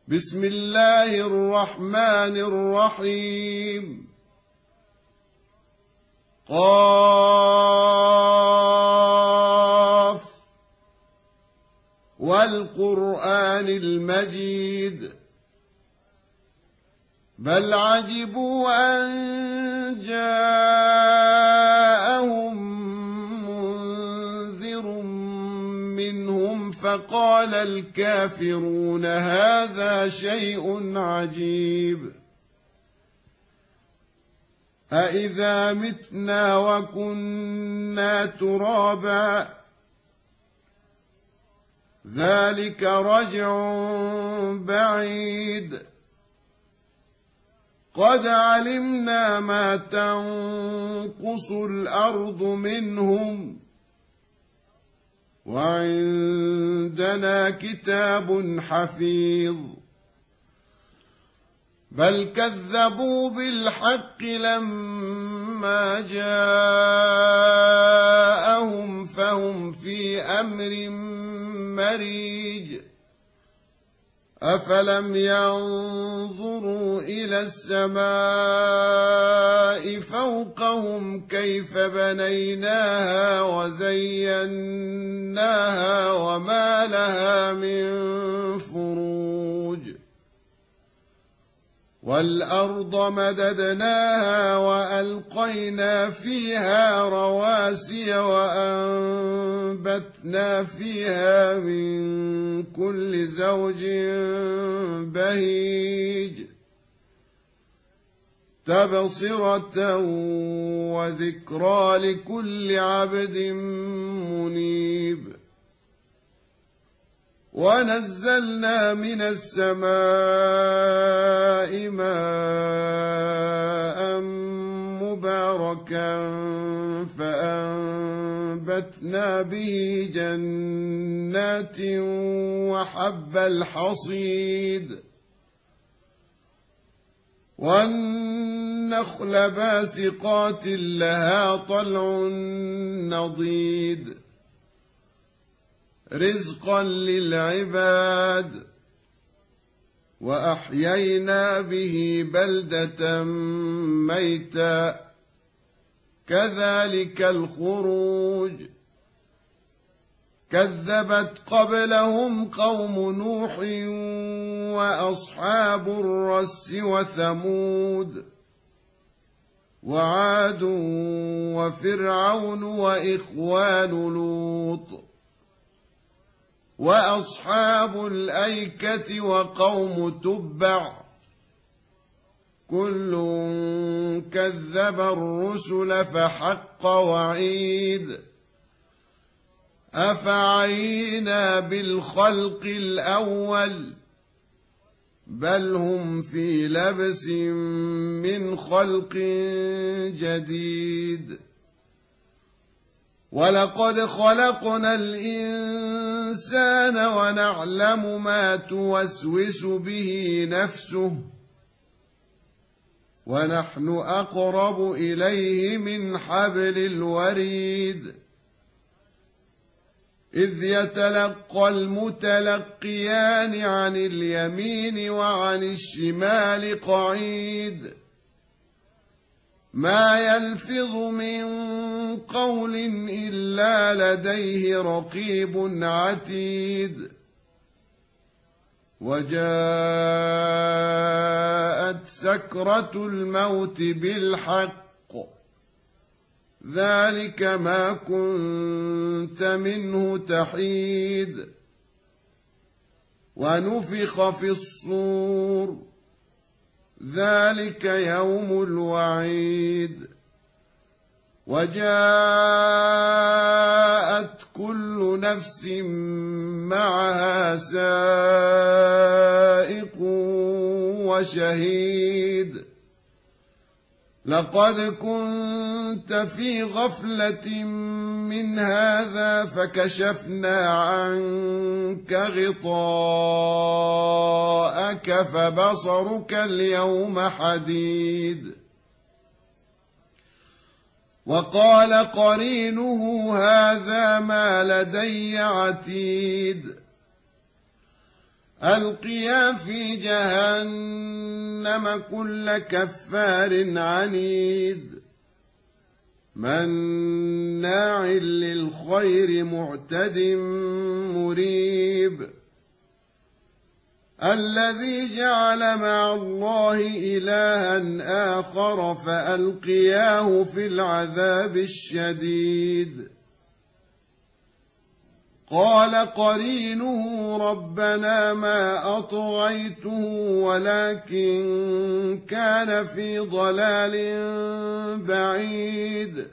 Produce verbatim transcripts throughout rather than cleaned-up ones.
بسم الله الرحمن الرحيم. قاف والقرآن المجيد بل عجبوا أن جاءهم منذر منهم فقال الكافرون هذا شيء عجيب أإذا متنا وكنا ترابا ذلك رجع بعيد قد علمنا ما تنقص الأرض منهم وعندنا كتاب حفيظ بل كذبوا بالحق لما جاءهم فهم في أمر مريج أفلم ينظروا إلى السماء فوقهم كيف بنيناها وزيناها وما لها من فروج والأرض مددناها وألقينا فيها رواسي وأنبتنا فيها من كل زوج بهيج تبصرة وذكرى لكل عبد منيب ونزلنا من السماء ماء مباركا فأنبتنا به جنات وحب الحصيد والنخل باسقات لها طلع نضيد رزقا للعباد وأحيينا به بلدة ميتا كذلك الخروج كذبت قبلهم قوم نوح وأصحاب الرس وثمود وعاد وفرعون وإخوان لوط وأصحاب الأيكة وقوم تبع كل كذب الرسل فحق وعيد أفعينا بالخلق الأول بل هم في لبس من خلق جديد ولقد خلقنا الإنسان ونعلم ما توسوس به نفسه ونحن أقرب إليه من حبل الوريد إذ يتلقى المتلقيان عن اليمين وعن الشمال قعيد ما يلفظ من قول إلا لديه رقيب عتيد وجاءت سكرة الموت بالحق ذلك ما كنت منه تحيد ونفخ في الصور ذلك يوم الوعيد وجاءت كل نفس معها سائق وشهيد لقد كنت في غفلة من هذا فكشفنا عنك غطاءك فبصرك اليوم حديد وقال قرينه هذا ما لدي عتيد ألقيا في جهنم كل كفار عنيد مناع للخير معتد مريب الذي جعل مع الله إلها آخر فألقياه في العذاب الشديد قال قرينه ربنا ما أطغيته ولكن كان في ضلال بعيد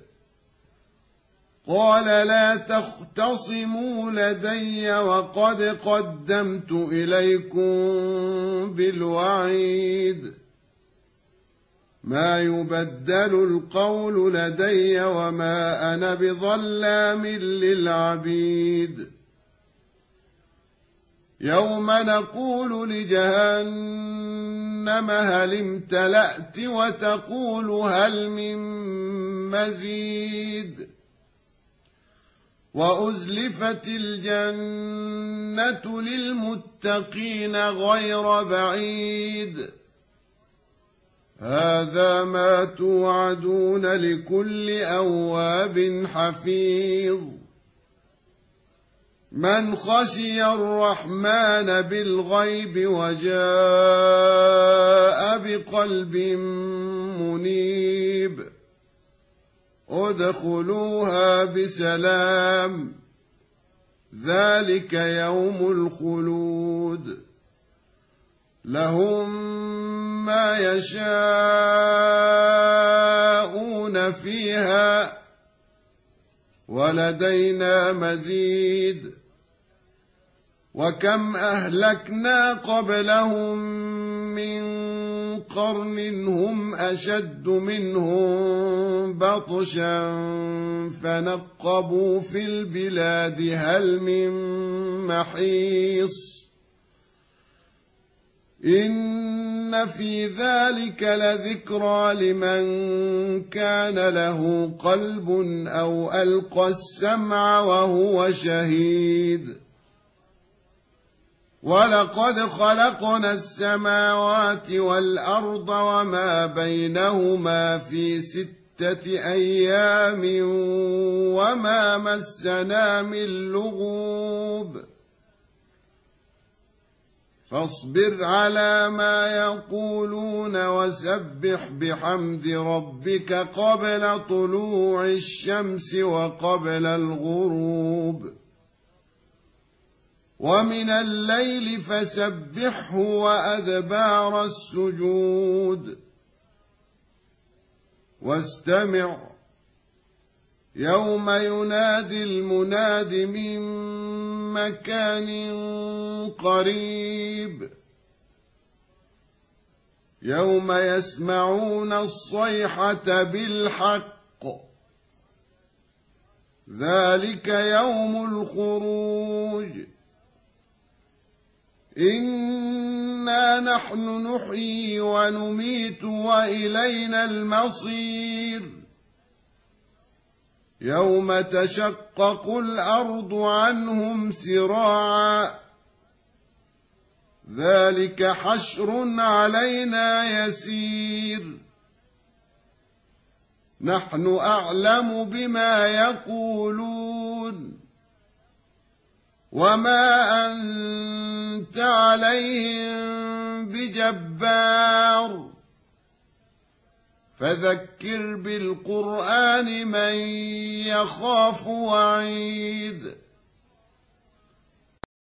قال لا تختصموا لدي وقد قدمت إليكم بالوعيد ما يبدل القول لدي وما أنا بظلام للعبيد يوم نقول لجهنم هل امتلأت وتقول هل من مزيد وأزلفت الجنة للمتقين غير بعيد هذا ما توعدون لكل أواب حفيظ من خشي الرحمن بالغيب وجاء بقلب منيب ادخلوها بسلام ذلك يوم الخلود لهم ما يشاءون فيها ولدينا مزيد وكم أهلكنا قبلهم من قرن هم أشد منهم بطشا فنقبوا في البلاد هل من محيص إن في ذلك لذكرى لمن كان له قلب أو ألقى السمع وهو شهيد ولقد خلقنا السماوات والأرض وما بينهما في ستة أيام وما مسنا من لغوب فاصبر على ما يقولون وسبح بحمد ربك قبل طلوع الشمس وقبل الغروب ومن الليل فسبحه وأدبار السجود واستمع يوم ينادي المناد من مكان قريب يوم يسمعون الصيحة بالحق ذلك يوم الخروج إنا نحن نحيي ونميت وإلينا المصير يوم تشقق الأرض عنهم سراعا ذلك حشر علينا يسير نحن أعلم بما يقولون وما أنت عليهم بجبار فذكر بالقرآن من يخاف وعيد